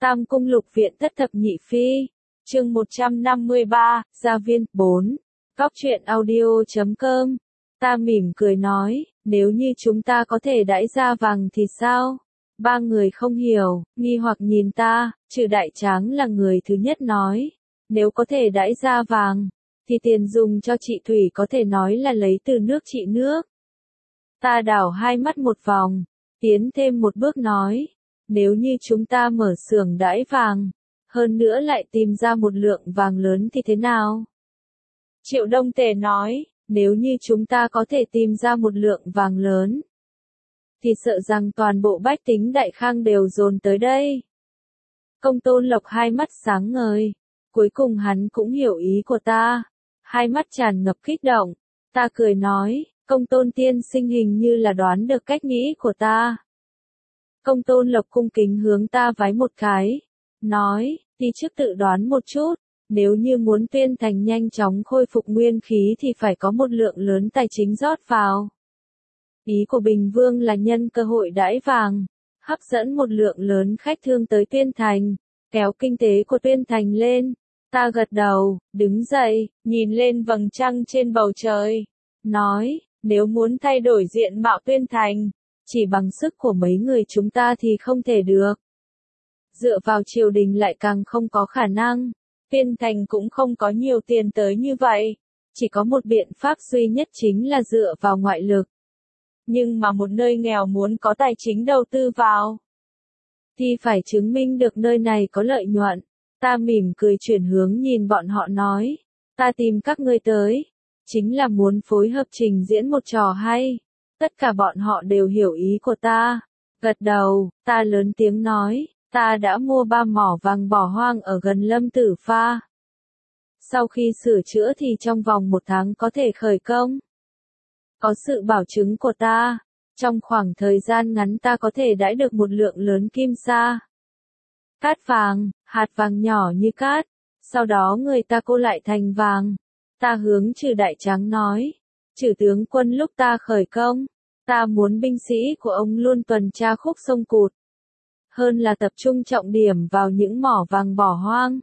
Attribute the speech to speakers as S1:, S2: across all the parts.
S1: Tam Cung Lục Viện Thất Thập Nhị Phi, chương 153, Gia Viên, 4. Cóc truyện audio.com. Ta mỉm cười nói, nếu như chúng ta có thể đãi gia vàng thì sao? Ba người không hiểu, nghi hoặc nhìn ta, trừ Đại Tráng là người thứ nhất nói, nếu có thể đãi gia vàng, thì tiền dùng cho chị Thủy có thể nói là lấy từ nước chị nước. Ta đảo hai mắt một vòng, tiến thêm một bước nói, nếu như chúng ta mở xưởng đãi vàng, hơn nữa lại tìm ra một lượng vàng lớn thì thế nào? Triệu Đông Tề nói, nếu như chúng ta có thể tìm ra một lượng vàng lớn, thì sợ rằng toàn bộ bách tính Đại Khang đều dồn tới đây. Công Tôn Lộc hai mắt sáng ngời, cuối cùng hắn cũng hiểu ý của ta, hai mắt tràn ngập kích động. Ta cười nói, Công Tôn tiên sinh hình như là đoán được cách nghĩ của ta. Công Tôn Lộc cung kính hướng ta vái một cái, nói, đi trước tự đoán một chút, nếu như muốn Tuyên Thành nhanh chóng khôi phục nguyên khí thì phải có một lượng lớn tài chính rót vào. Ý của Bình Vương là nhân cơ hội đãi vàng, hấp dẫn một lượng lớn khách thương tới Tuyên Thành, kéo kinh tế của Tuyên Thành lên. Ta gật đầu, đứng dậy, nhìn lên vầng trăng trên bầu trời, nói, nếu muốn thay đổi diện mạo Tuyên Thành, chỉ bằng sức của mấy người chúng ta thì không thể được. Dựa vào triều đình lại càng không có khả năng, Tuyên Thành cũng không có nhiều tiền tới như vậy, chỉ có một biện pháp duy nhất chính là dựa vào ngoại lực. Nhưng mà một nơi nghèo muốn có tài chính đầu tư vào, thì phải chứng minh được nơi này có lợi nhuận. Ta mỉm cười chuyển hướng nhìn bọn họ nói, ta tìm các ngươi tới, chính là muốn phối hợp trình diễn một trò hay. Tất cả bọn họ đều hiểu ý của ta. Gật đầu, ta lớn tiếng nói, ta đã mua 3 mỏ vàng bỏ hoang ở gần Lâm Tử Pha. Sau khi sửa chữa thì trong vòng 1 tháng có thể khởi công. Có sự bảo chứng của ta, trong khoảng thời gian ngắn ta có thể đãi được một lượng lớn kim sa. Cát vàng, hạt vàng nhỏ như cát, sau đó người ta cô lại thành vàng. Ta hướng Trừ Đại Tráng nói, Trừ tướng quân lúc ta khởi công, ta muốn binh sĩ của ông luôn tuần tra khúc sông Cụt, hơn là tập trung trọng điểm vào những mỏ vàng bỏ hoang.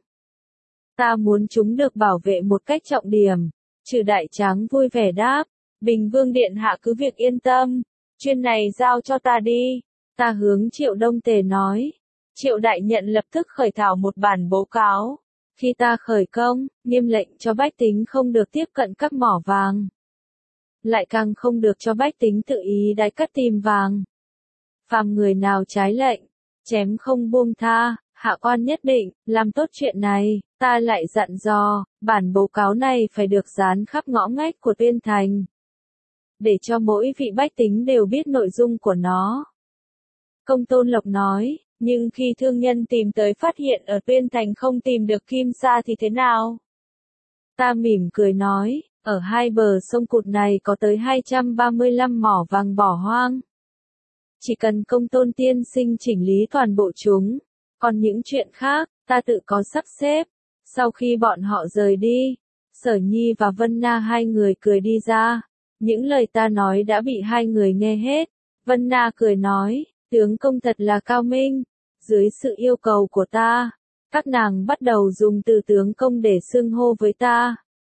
S1: Ta muốn chúng được bảo vệ một cách trọng điểm. Trừ Đại Tráng vui vẻ đáp, Bình Vương điện hạ cứ việc yên tâm, chuyên này giao cho ta đi. Ta hướng Triệu Đông Tề nói, Triệu Đại Nhận lập tức khởi thảo một bản báo cáo. Khi ta khởi công, nghiêm lệnh cho bách tính không được tiếp cận các mỏ vàng, lại càng không được cho bách tính tự ý đái cắt tìm vàng. Phàm người nào trái lệnh, chém không buông tha, hạ quan nhất định làm tốt chuyện này. Ta lại dặn dò, bản báo cáo này phải được dán khắp ngõ ngách của Tuyên Thành, để cho mỗi vị bách tính đều biết nội dung của nó. Công Tôn Lộc nói, nhưng khi thương nhân tìm tới phát hiện ở Tuyên Thành không tìm được kim sa thì thế nào? Ta mỉm cười nói, ở hai bờ sông Cụt này có tới 235 mỏ vàng bỏ hoang. Chỉ cần Công Tôn tiên sinh chỉnh lý toàn bộ chúng, còn những chuyện khác, ta tự có sắp xếp. Sau khi bọn họ rời đi, Sở Nhi và Vân Na hai người cười đi ra. Những lời ta nói đã bị hai người nghe hết. Vân Na cười nói, tướng công thật là cao minh. Dưới sự yêu cầu của ta, các nàng bắt đầu dùng từ tướng công để xưng hô với ta.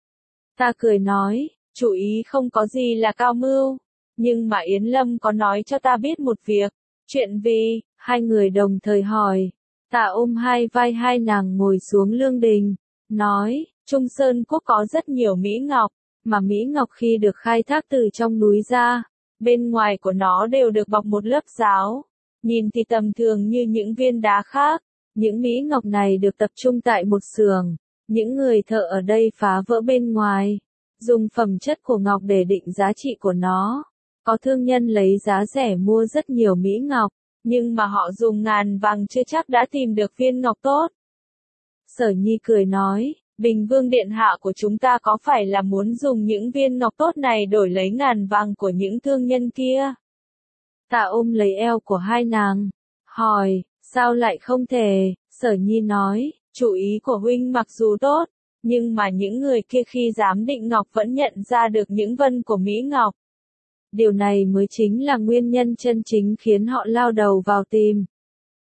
S1: Ta cười nói, chủ ý không có gì là cao mưu, nhưng mà Yến Lâm có nói cho ta biết một việc. Chuyện gì? Hai người đồng thời hỏi. Ta ôm hai vai hai nàng ngồi xuống lương đình, nói, Trung Sơn Quốc có rất nhiều mỹ ngọc, mà mỹ ngọc khi được khai thác từ trong núi ra, bên ngoài của nó đều được bọc một lớp giáo. Nhìn thì tầm thường như những viên đá khác, những mỹ ngọc này được tập trung tại một xưởng. Những người thợ ở đây phá vỡ bên ngoài, dùng phẩm chất của ngọc để định giá trị của nó. Có thương nhân lấy giá rẻ mua rất nhiều mỹ ngọc, nhưng mà họ dùng ngàn vàng chưa chắc đã tìm được viên ngọc tốt. Sở Nhi cười nói, Bình Vương điện hạ của chúng ta có phải là muốn dùng những viên ngọc tốt này đổi lấy ngàn vàng của những thương nhân kia? Ta ôm lấy eo của hai nàng, hỏi, sao lại không thể? Sở Nhi nói, chủ ý của huynh mặc dù tốt, nhưng mà những người kia khi giám định ngọc vẫn nhận ra được những vân của mỹ ngọc. Điều này mới chính là nguyên nhân chân chính khiến họ lao đầu vào tìm.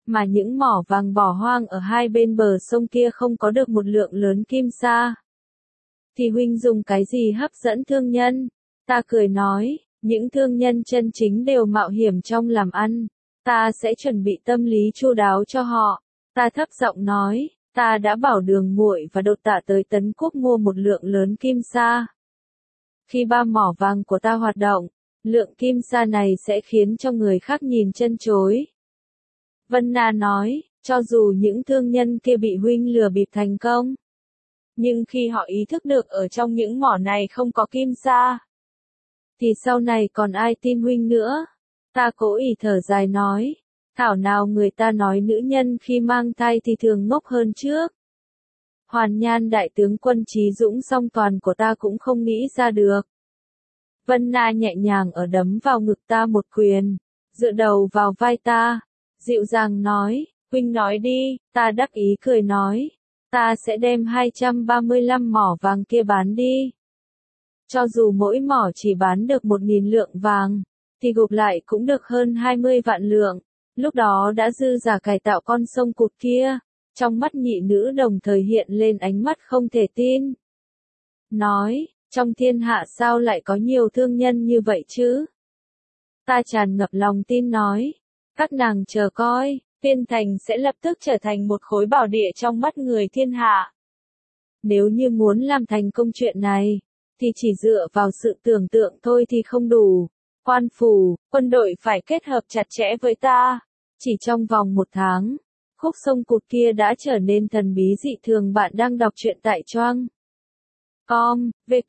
S1: mà những mỏ vàng bỏ hoang ở hai bên bờ sông kia không có được một lượng lớn kim sa. Thì huynh dùng cái gì hấp dẫn thương nhân? Ta cười nói, những thương nhân chân chính đều mạo hiểm trong làm ăn. Ta sẽ chuẩn bị tâm lý chu đáo cho họ. Ta thấp giọng nói, ta đã bảo Đường Muội và Đột Tạ tới Tấn Quốc mua một lượng lớn kim sa. Khi ba mỏ vàng của ta hoạt động, lượng kim sa này sẽ khiến cho người khác nhìn chân chối. Vân Na nói, cho dù những thương nhân kia bị huynh lừa bịp thành công, nhưng khi họ ý thức được ở trong những mỏ này không có kim sa, thì sau này còn ai tin huynh nữa? Ta cố ý thở dài nói, thảo nào người ta nói nữ nhân khi mang thai thì thường ngốc hơn trước. Hoàn Nhan đại tướng quân trí dũng song toàn của ta cũng không nghĩ ra được. Vân Na nhẹ nhàng ở đấm vào ngực ta một quyền, dựa đầu vào vai ta, dịu dàng nói, huynh nói đi. Ta đắc ý cười nói, ta sẽ đem 235 mỏ vàng kia bán đi. Cho dù mỗi mỏ chỉ bán được 1.000 lượng vàng, thì gộp lại cũng được hơn 20 vạn lượng. Lúc đó đã dư giả cải tạo con sông cụt kia. Trong mắt nhị nữ đồng thời hiện lên ánh mắt không thể tin. Nói, trong thiên hạ sao lại có nhiều thương nhân như vậy chứ? Ta tràn ngập lòng tin nói, các nàng chờ coi, Tiên Thành sẽ lập tức trở thành một khối bảo địa trong mắt người thiên hạ. Nếu như muốn làm thành công chuyện này, thì chỉ dựa vào sự tưởng tượng thôi thì không đủ. Quan phủ, quân đội phải kết hợp chặt chẽ với ta. Chỉ trong vòng 1 tháng, khúc sông cụt kia đã trở nên thần bí dị thường. Bạn đang đọc truyện tại Choang com,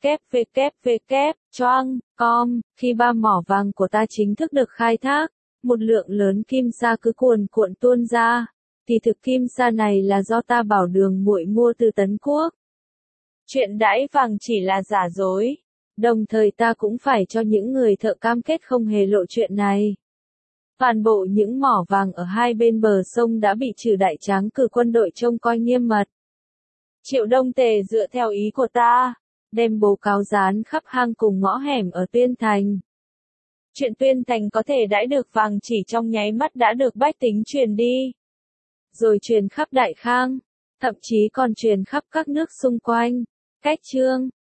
S1: Choang com. Khi ba mỏ vàng của ta chính thức được khai thác, một lượng lớn kim sa cứ cuồn cuộn tuôn ra, thì thực kim sa này là do ta bảo Đường Muội mua từ Tấn Quốc. Chuyện đãi vàng chỉ là giả dối. Đồng thời ta cũng phải cho những người thợ cam kết không hề lộ chuyện này. Toàn bộ những mỏ vàng ở hai bên bờ sông đã bị Trừ Đại Tráng cử quân đội trông coi nghiêm mật. Triệu Đông Tề dựa theo ý của ta, đem bố cáo dán khắp hang cùng ngõ hẻm ở Tuyên Thành. Chuyện Tuyên Thành có thể đãi được vàng chỉ trong nháy mắt đã được bách tính truyền đi. Rồi truyền khắp Đại Khang, thậm chí còn truyền khắp các nước xung quanh. Cách chương